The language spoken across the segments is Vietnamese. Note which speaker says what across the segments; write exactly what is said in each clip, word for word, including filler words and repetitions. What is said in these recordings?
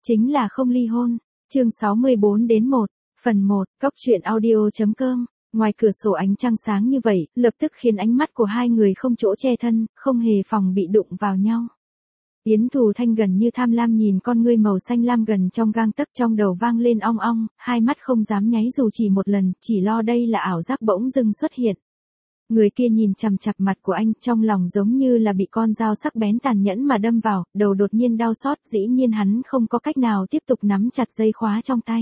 Speaker 1: Chính là không ly hôn. Chương sáu mươi bốn đến một. Phần một. Cóc truyện audio.com. Ngoài cửa sổ ánh trăng sáng như vậy, lập tức khiến ánh mắt của hai người không chỗ che thân, không hề phòng bị đụng vào nhau. Yến Thù Thanh gần như tham lam nhìn con ngươi màu xanh lam gần trong gang tấc, trong đầu vang lên ong ong, hai mắt không dám nháy dù chỉ một lần, chỉ lo đây là ảo giác bỗng dưng xuất hiện. Người kia nhìn chằm chằm mặt của anh, trong lòng giống như là bị con dao sắc bén tàn nhẫn mà đâm vào, đầu đột nhiên đau xót, dĩ nhiên hắn không có cách nào tiếp tục nắm chặt dây khóa trong tay.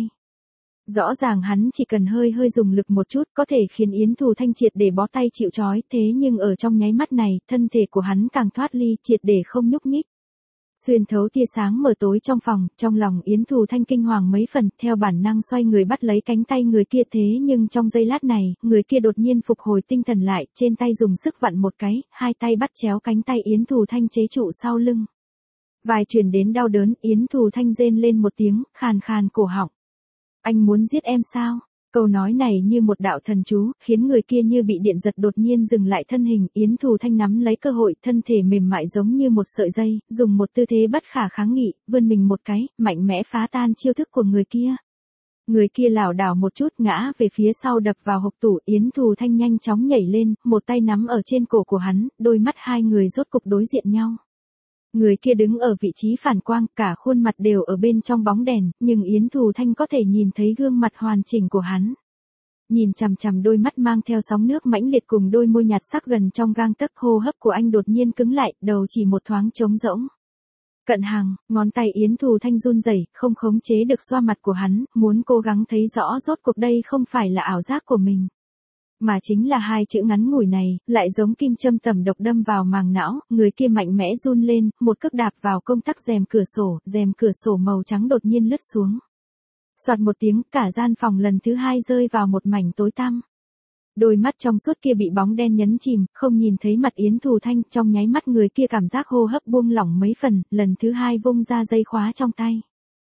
Speaker 1: Rõ ràng hắn chỉ cần hơi hơi dùng lực một chút có thể khiến Yến Thù Thanh triệt để bó tay chịu trói, thế nhưng ở trong nháy mắt này, thân thể của hắn càng thoát ly, triệt để không nhúc nhích. Xuyên thấu tia sáng mờ tối trong phòng, trong lòng Yến Thù Thanh kinh hoàng mấy phần, theo bản năng xoay người bắt lấy cánh tay người kia, thế nhưng trong giây lát này, người kia đột nhiên phục hồi tinh thần lại, trên tay dùng sức vặn một cái, hai tay bắt chéo cánh tay Yến Thù Thanh chế trụ sau lưng. Vài truyền đến đau đớn, Yến Thù Thanh rên lên một tiếng, khàn khàn cổ họng. Anh muốn giết em sao? Câu nói này như một đạo thần chú, khiến người kia như bị điện giật đột nhiên dừng lại thân hình, Yến Thù Thanh nắm lấy cơ hội, thân thể mềm mại giống như một sợi dây, dùng một tư thế bất khả kháng nghị, vươn mình một cái, mạnh mẽ phá tan chiêu thức của người kia. Người kia lảo đảo một chút ngã về phía sau đập vào hộc tủ, Yến Thù Thanh nhanh chóng nhảy lên, một tay nắm ở trên cổ của hắn, đôi mắt hai người rốt cục đối diện nhau. Người kia đứng ở vị trí phản quang, cả khuôn mặt đều ở bên trong bóng đèn, nhưng Yến Thù Thanh có thể nhìn thấy gương mặt hoàn chỉnh của hắn. Nhìn chằm chằm đôi mắt mang theo sóng nước mãnh liệt cùng đôi môi nhạt sắc gần trong gang tấc, hô hấp của anh đột nhiên cứng lại, đầu chỉ một thoáng trống rỗng. Cận hàng, ngón tay Yến Thù Thanh run rẩy, không khống chế được xoa mặt của hắn, muốn cố gắng thấy rõ rốt cuộc đây không phải là ảo giác của mình. Mà chính là hai chữ ngắn ngủi này, lại giống kim châm tẩm độc đâm vào màng não, người kia mạnh mẽ run lên, một cước đạp vào công tắc rèm cửa sổ, rèm cửa sổ màu trắng đột nhiên lướt xuống. Soạt một tiếng, cả gian phòng lần thứ hai rơi vào một mảnh tối tăm. Đôi mắt trong suốt kia bị bóng đen nhấn chìm, không nhìn thấy mặt Yến Thù Thanh, trong nháy mắt người kia cảm giác hô hấp buông lỏng mấy phần, lần thứ hai vung ra dây khóa trong tay.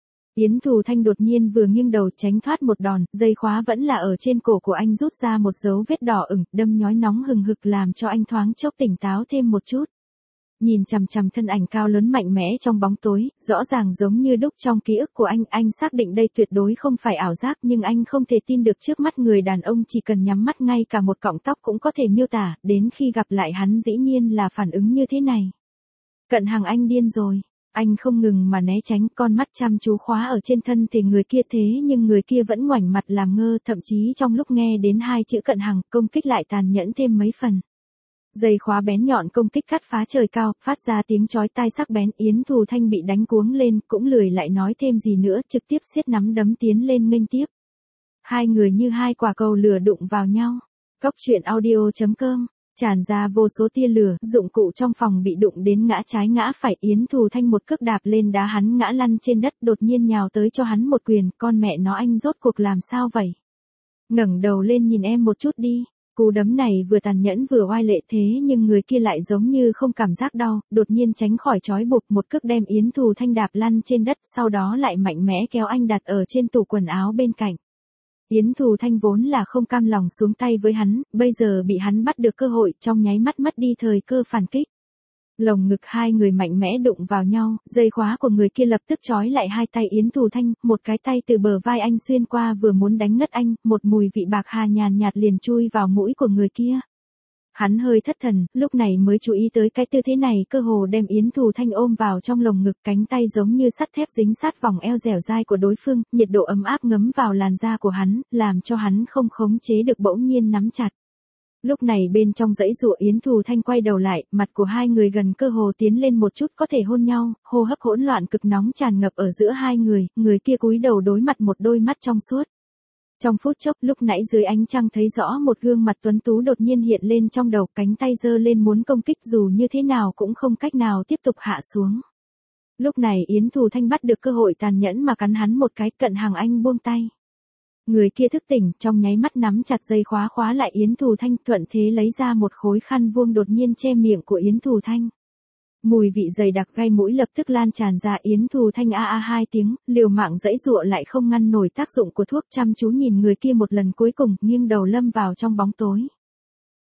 Speaker 1: Yến Thù Thanh đột nhiên vừa nghiêng đầu tránh thoát một đòn, dây khóa vẫn là ở trên cổ của anh rút ra một dấu vết đỏ ửng, đâm nhói nóng hừng hực làm cho anh thoáng chốc tỉnh táo thêm một chút. Nhìn chằm chằm thân ảnh cao lớn mạnh mẽ trong bóng tối, rõ ràng giống như đúc trong ký ức của anh, anh xác định đây tuyệt đối không phải ảo giác, nhưng anh không thể tin được trước mắt người đàn ông chỉ cần nhắm mắt ngay cả một cọng tóc cũng có thể miêu tả, đến khi gặp lại hắn dĩ nhiên là phản ứng như thế này. Cận hàng, anh điên rồi. Anh không ngừng mà né tránh, con mắt chăm chú khóa ở trên thân thể người kia, thế nhưng người kia vẫn ngoảnh mặt làm ngơ, thậm chí trong lúc nghe đến hai chữ cận hàng, công kích lại tàn nhẫn thêm mấy phần. Dây khóa bén nhọn công kích cắt phá trời cao, phát ra tiếng chói tai sắc bén, Yến Thù Thanh bị đánh cuống lên, cũng lười lại nói thêm gì nữa, trực tiếp siết nắm đấm tiến lên nghênh tiếp. Hai người như hai quả cầu lửa đụng vào nhau. Cóc truyện audio.com. Tràn ra vô số tia lửa, dụng cụ trong phòng bị đụng đến ngã trái ngã phải, Yến Thù Thanh một cước đạp lên đá hắn ngã lăn trên đất, đột nhiên nhào tới cho hắn một quyền, con mẹ nó anh rốt cuộc làm sao vậy? Ngẩng đầu lên nhìn em một chút đi. Cú đấm này vừa tàn nhẫn vừa oai lệ, thế nhưng người kia lại giống như không cảm giác đau, đột nhiên tránh khỏi trói buộc, một cước đem Yến Thù Thanh đạp lăn trên đất, sau đó lại mạnh mẽ kéo anh đặt ở trên tủ quần áo bên cạnh. Yến Thù Thanh vốn là không cam lòng xuống tay với hắn, bây giờ bị hắn bắt được cơ hội, trong nháy mắt mất đi thời cơ phản kích. Lồng ngực hai người mạnh mẽ đụng vào nhau, dây khóa của người kia lập tức trói lại hai tay Yến Thù Thanh, một cái tay từ bờ vai anh xuyên qua vừa muốn đánh ngất anh, một mùi vị bạc hà nhàn nhạt liền chui vào mũi của người kia. Hắn hơi thất thần, lúc này mới chú ý tới cái tư thế này cơ hồ đem Yến Thù Thanh ôm vào trong lồng ngực, cánh tay giống như sắt thép dính sát vòng eo dẻo dai của đối phương, nhiệt độ ấm áp ngấm vào làn da của hắn, làm cho hắn không khống chế được bỗng nhiên nắm chặt. Lúc này bên trong dãy dụa Yến Thù Thanh quay đầu lại, mặt của hai người gần cơ hồ tiến lên một chút có thể hôn nhau, hô hấp hỗn loạn cực nóng tràn ngập ở giữa hai người, người kia cúi đầu đối mặt một đôi mắt trong suốt. Trong phút chốc, lúc nãy dưới ánh trăng thấy rõ một gương mặt tuấn tú đột nhiên hiện lên trong đầu, cánh tay giơ lên muốn công kích dù như thế nào cũng không cách nào tiếp tục hạ xuống. Lúc này Yến Thù Thanh bắt được cơ hội tàn nhẫn mà cắn hắn một cái, cận hàng, anh buông tay. Người kia thức tỉnh, trong nháy mắt nắm chặt dây khóa khóa lại Yến Thù Thanh, thuận thế lấy ra một khối khăn vuông đột nhiên che miệng của Yến Thù Thanh. Mùi vị dày đặc gai mũi lập tức lan tràn ra, Yến Thù Thanh a a hai tiếng, liều mạng dãy dụa lại không ngăn nổi tác dụng của thuốc, chăm chú nhìn người kia một lần cuối cùng, nghiêng đầu lâm vào trong bóng tối.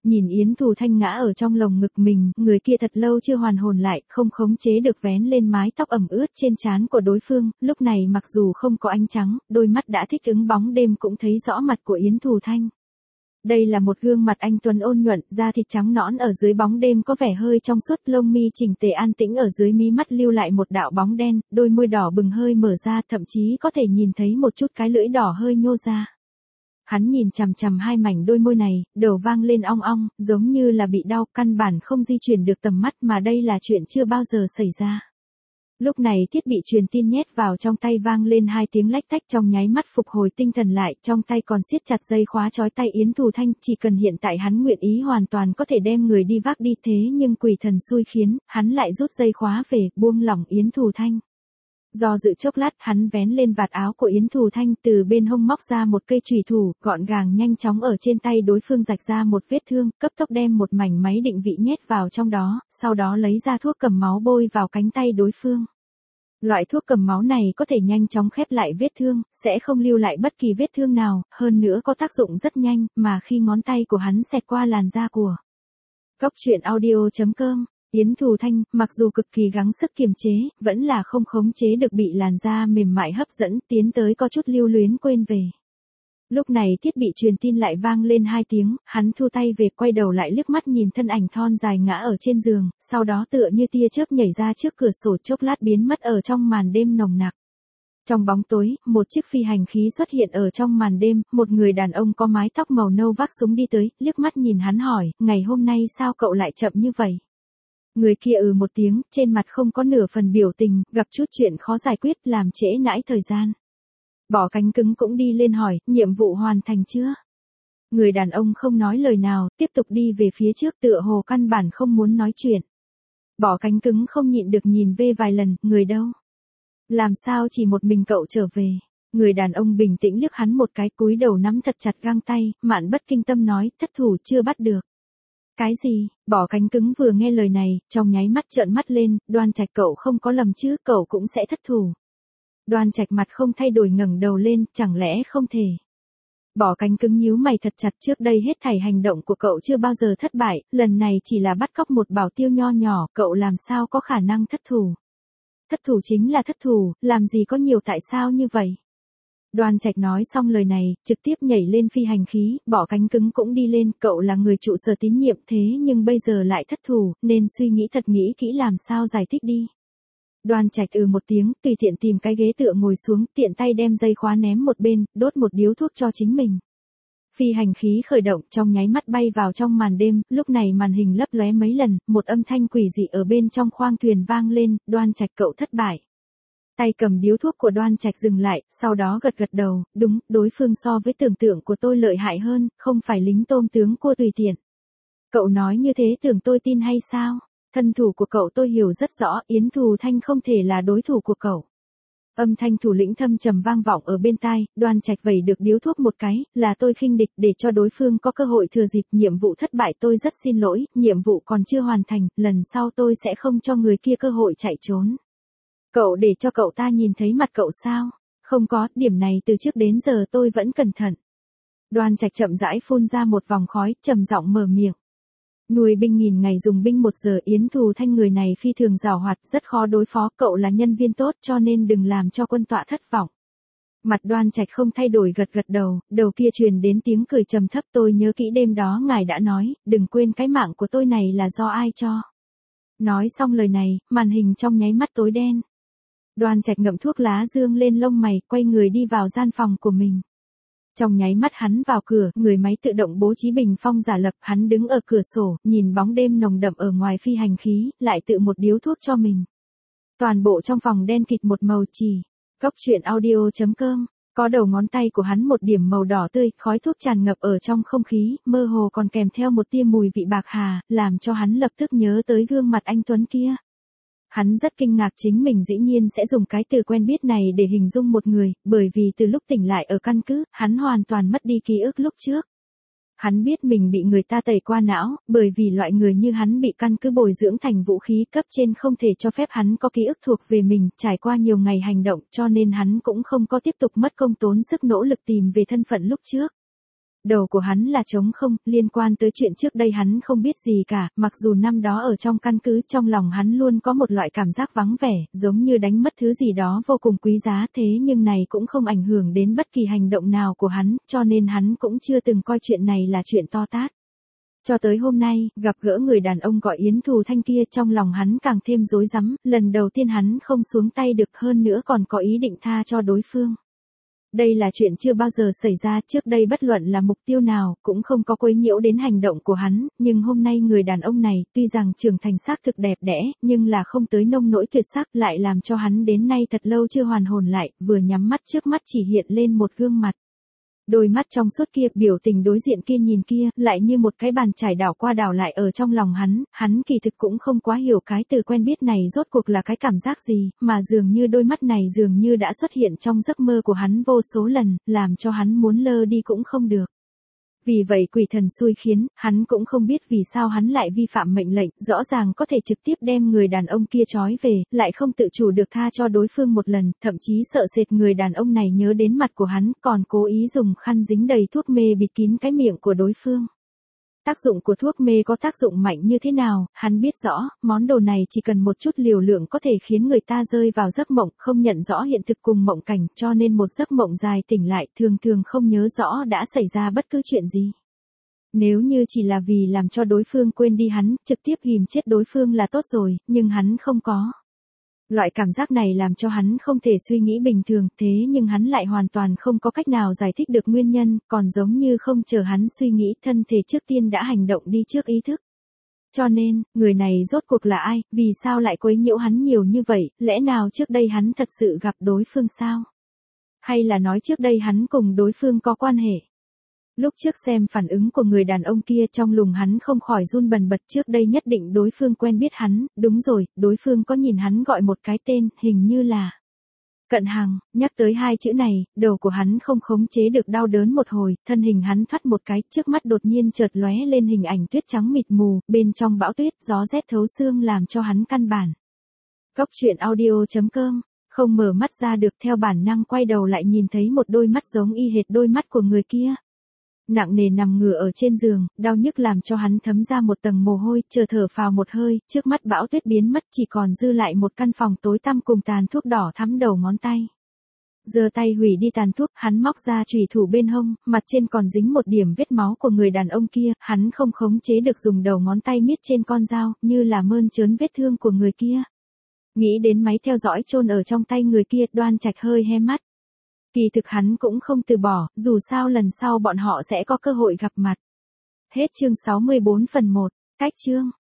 Speaker 1: Nhìn Yến Thù Thanh ngã ở trong lồng ngực mình, người kia thật lâu chưa hoàn hồn lại, không khống chế được vén lên mái tóc ẩm ướt trên trán của đối phương, lúc này mặc dù không có ánh trắng, đôi mắt đã thích ứng bóng đêm cũng thấy rõ mặt của Yến Thù Thanh. Đây là một gương mặt anh tuấn ôn nhuận, da thịt trắng nõn ở dưới bóng đêm có vẻ hơi trong suốt, lông mi chỉnh tề an tĩnh ở dưới mí mắt lưu lại một đạo bóng đen, đôi môi đỏ bừng hơi mở ra, thậm chí có thể nhìn thấy một chút cái lưỡi đỏ hơi nhô ra. Hắn nhìn chằm chằm hai mảnh đôi môi này, đầu vang lên ong ong, giống như là bị đau, căn bản không di chuyển được tầm mắt mà đây là chuyện chưa bao giờ xảy ra. Lúc này thiết bị truyền tin nhét vào trong tay vang lên hai tiếng lách tách, trong nháy mắt phục hồi tinh thần lại, trong tay còn siết chặt dây khóa trói tay Yến Thù Thanh, chỉ cần hiện tại hắn nguyện ý hoàn toàn có thể đem người đi vác đi, thế nhưng quỷ thần xui khiến, hắn lại rút dây khóa về, buông lỏng Yến Thù Thanh. Do dự chốc lát, hắn vén lên vạt áo của Yến Thù Thanh, từ bên hông móc ra một cây chùy thủ, gọn gàng nhanh chóng ở trên tay đối phương rạch ra một vết thương, cấp tốc đem một mảnh máy định vị nhét vào trong đó, sau đó lấy ra thuốc cầm máu bôi vào cánh tay đối phương. Loại thuốc cầm máu này có thể nhanh chóng khép lại vết thương, sẽ không lưu lại bất kỳ vết thương nào, hơn nữa có tác dụng rất nhanh, mà khi ngón tay của hắn xẹt qua làn da của Cốc truyện audio chấm com, Yến Thù Thanh, mặc dù cực kỳ gắng sức kiềm chế, vẫn là không khống chế được bị làn da mềm mại hấp dẫn, tiến tới có chút lưu luyến quên về. Lúc này thiết bị truyền tin lại vang lên hai tiếng, hắn thu tay về, quay đầu lại liếc mắt nhìn thân ảnh thon dài ngã ở trên giường, sau đó tựa như tia chớp nhảy ra trước cửa sổ, chốc lát biến mất ở trong màn đêm nồng nặc. Trong bóng tối, một chiếc phi hành khí xuất hiện ở trong màn đêm, một người đàn ông có mái tóc màu nâu vác súng đi tới, liếc mắt nhìn hắn hỏi, ngày hôm nay sao cậu lại chậm như vậy? Người kia ừ một tiếng, trên mặt không có nửa phần biểu tình, gặp chút chuyện khó giải quyết, làm trễ nãi thời gian. Bỏ cánh cứng cũng đi lên hỏi, nhiệm vụ hoàn thành chưa? Người đàn ông không nói lời nào, tiếp tục đi về phía trước, tựa hồ căn bản không muốn nói chuyện. Bỏ cánh cứng không nhịn được nhìn về vài lần, người đâu? Làm sao chỉ một mình cậu trở về? Người đàn ông bình tĩnh liếc hắn một cái, cúi đầu nắm thật chặt găng tay, Mạn Bất Kinh Tâm nói, thất thủ chưa bắt được. Cái gì? Bỏ cánh cứng vừa nghe lời này, trong nháy mắt trợn mắt lên, Đoan Trạch cậu không có lầm chứ, cậu cũng sẽ thất thủ. Đoan Trạch mặt không thay đổi ngẩng đầu lên, chẳng lẽ không thể. Bỏ cánh cứng nhíu mày thật chặt, trước đây hết thảy hành động của cậu chưa bao giờ thất bại, lần này chỉ là bắt cóc một bảo tiêu nho nhỏ, cậu làm sao có khả năng thất thủ. Thất thủ chính là thất thủ, làm gì có nhiều tại sao như vậy. Đoan Trạch nói xong lời này, trực tiếp nhảy lên phi hành khí, bỏ cánh cứng cũng đi lên, cậu là người trụ sở tín nhiệm thế nhưng bây giờ lại thất thủ, nên suy nghĩ thật nghĩ kỹ làm sao giải thích đi. Đoan Trạch ừ một tiếng, tùy tiện tìm cái ghế tựa ngồi xuống, tiện tay đem dây khóa ném một bên, đốt một điếu thuốc cho chính mình. Phi hành khí khởi động, trong nháy mắt bay vào trong màn đêm, lúc này màn hình lấp lóe mấy lần, một âm thanh quỷ dị ở bên trong khoang thuyền vang lên, Đoan Trạch cậu thất bại. Tay cầm điếu thuốc của Đoan Trạch dừng lại, sau đó gật gật đầu, đúng, đối phương so với tưởng tượng của tôi lợi hại hơn, không phải lính tôm tướng cua tùy tiện. Cậu nói như thế tưởng tôi tin hay sao? Thân thủ của cậu tôi hiểu rất rõ, Yến Thù Thanh không thể là đối thủ của cậu. Âm thanh thủ lĩnh thâm trầm vang vọng ở bên tai, Đoan Trạch vẩy được điếu thuốc một cái, là tôi khinh địch để cho đối phương có cơ hội thừa dịp, nhiệm vụ thất bại, tôi rất xin lỗi, nhiệm vụ còn chưa hoàn thành, lần sau tôi sẽ không cho người kia cơ hội chạy trốn. Cậu để cho cậu ta nhìn thấy mặt cậu sao? Không có, điểm này từ trước đến giờ tôi vẫn cẩn thận. Đoan Trạch chậm rãi phun ra một vòng khói, trầm giọng mở miệng. Nuôi binh nghìn ngày dùng binh một giờ, Yến Thù Thanh người này phi thường giàu hoạt, rất khó đối phó, cậu là nhân viên tốt cho nên đừng làm cho quân tọa thất vọng. Mặt Đoan Trạch không thay đổi gật gật đầu, đầu kia truyền đến tiếng cười trầm thấp, tôi nhớ kỹ đêm đó ngài đã nói, đừng quên cái mạng của tôi này là do ai cho. Nói xong lời này, màn hình trong nháy mắt tối đen. Đoan Trạch ngậm thuốc lá dương lên lông mày, quay người đi vào gian phòng của mình. Trong nháy mắt hắn vào cửa, người máy tự động bố trí bình phong giả lập, hắn đứng ở cửa sổ, nhìn bóng đêm nồng đậm ở ngoài phi hành khí, lại tự một điếu thuốc cho mình. Toàn bộ trong phòng đen kịt một màu chỉ. Cốc truyện audio chấm com, có đầu ngón tay của hắn một điểm màu đỏ tươi, khói thuốc tràn ngập ở trong không khí, mơ hồ còn kèm theo một tia mùi vị bạc hà, làm cho hắn lập tức nhớ tới gương mặt anh Tuấn kia. Hắn rất kinh ngạc chính mình dĩ nhiên sẽ dùng cái từ quen biết này để hình dung một người, bởi vì từ lúc tỉnh lại ở căn cứ, hắn hoàn toàn mất đi ký ức lúc trước. Hắn biết mình bị người ta tẩy qua não, bởi vì loại người như hắn bị căn cứ bồi dưỡng thành vũ khí, cấp trên không thể cho phép hắn có ký ức thuộc về mình, trải qua nhiều ngày hành động cho nên hắn cũng không có tiếp tục mất công tốn sức nỗ lực tìm về thân phận lúc trước. Đầu của hắn là trống không, liên quan tới chuyện trước đây hắn không biết gì cả, mặc dù năm đó ở trong căn cứ trong lòng hắn luôn có một loại cảm giác vắng vẻ, giống như đánh mất thứ gì đó vô cùng quý giá, thế nhưng này cũng không ảnh hưởng đến bất kỳ hành động nào của hắn, cho nên hắn cũng chưa từng coi chuyện này là chuyện to tát. Cho tới hôm nay, gặp gỡ người đàn ông gọi Yến Thù Thanh kia, trong lòng hắn càng thêm rối rắm, lần đầu tiên hắn không xuống tay được, hơn nữa còn có ý định tha cho đối phương. Đây là chuyện chưa bao giờ xảy ra, trước đây bất luận là mục tiêu nào, cũng không có quấy nhiễu đến hành động của hắn, nhưng hôm nay người đàn ông này, tuy rằng trưởng thành xác thực đẹp đẽ, nhưng là không tới nông nỗi tuyệt sắc, lại làm cho hắn đến nay thật lâu chưa hoàn hồn lại, vừa nhắm mắt trước mắt chỉ hiện lên một gương mặt. Đôi mắt trong suốt kia, biểu tình đối diện kia nhìn kia, lại như một cái bàn chải đảo qua đảo lại ở trong lòng hắn, hắn kỳ thực cũng không quá hiểu cái từ quen biết này rốt cuộc là cái cảm giác gì, mà dường như đôi mắt này dường như đã xuất hiện trong giấc mơ của hắn vô số lần, làm cho hắn muốn lơ đi cũng không được. Vì vậy quỷ thần xui khiến, hắn cũng không biết vì sao hắn lại vi phạm mệnh lệnh, rõ ràng có thể trực tiếp đem người đàn ông kia trói về, lại không tự chủ được tha cho đối phương một lần, thậm chí sợ sệt người đàn ông này nhớ đến mặt của hắn, còn cố ý dùng khăn dính đầy thuốc mê bịt kín cái miệng của đối phương. Tác dụng của thuốc mê có tác dụng mạnh như thế nào, hắn biết rõ, món đồ này chỉ cần một chút liều lượng có thể khiến người ta rơi vào giấc mộng, không nhận rõ hiện thực cùng mộng cảnh, cho nên một giấc mộng dài tỉnh lại thường thường không nhớ rõ đã xảy ra bất cứ chuyện gì. Nếu như chỉ là vì làm cho đối phương quên đi hắn, trực tiếp ghim chết đối phương là tốt rồi, nhưng hắn không có. Loại cảm giác này làm cho hắn không thể suy nghĩ bình thường, thế nhưng hắn lại hoàn toàn không có cách nào giải thích được nguyên nhân, còn giống như không chờ hắn suy nghĩ, thân thể trước tiên đã hành động đi trước ý thức. Cho nên, người này rốt cuộc là ai, vì sao lại quấy nhiễu hắn nhiều như vậy, lẽ nào trước đây hắn thật sự gặp đối phương sao? Hay là nói trước đây hắn cùng đối phương có quan hệ? Lúc trước xem phản ứng của người đàn ông kia trong lòng hắn không khỏi run bần bật, trước đây nhất định đối phương quen biết hắn, đúng rồi, đối phương có nhìn hắn gọi một cái tên, hình như là Cận Hằng, nhắc tới hai chữ này, đầu của hắn không khống chế được đau đớn một hồi, thân hình hắn thoát một cái, trước mắt đột nhiên chợt lóe lên hình ảnh tuyết trắng mịt mù, bên trong bão tuyết, gió rét thấu xương làm cho hắn căn bản. Góc truyện audio chấm com, không mở mắt ra được, theo bản năng quay đầu lại nhìn thấy một đôi mắt giống y hệt đôi mắt của người kia. Nặng nề nằm ngửa ở trên giường, đau nhức làm cho hắn thấm ra một tầng mồ hôi, chờ thở phào một hơi, trước mắt bão tuyết biến mất, chỉ còn dư lại một căn phòng tối tăm cùng tàn thuốc đỏ thắm đầu ngón tay. Giơ tay hủy đi tàn thuốc, hắn móc ra chùy thủ bên hông, mặt trên còn dính một điểm vết máu của người đàn ông kia, hắn không khống chế được dùng đầu ngón tay miết trên con dao, như là mơn trớn vết thương của người kia. Nghĩ đến máy theo dõi chôn ở trong tay người kia, Đoan Trạch hơi hé mắt. Kỳ thực hắn cũng không từ bỏ, dù sao lần sau bọn họ sẽ có cơ hội gặp mặt. Hết chương sáu mươi bốn phần một, cách chương.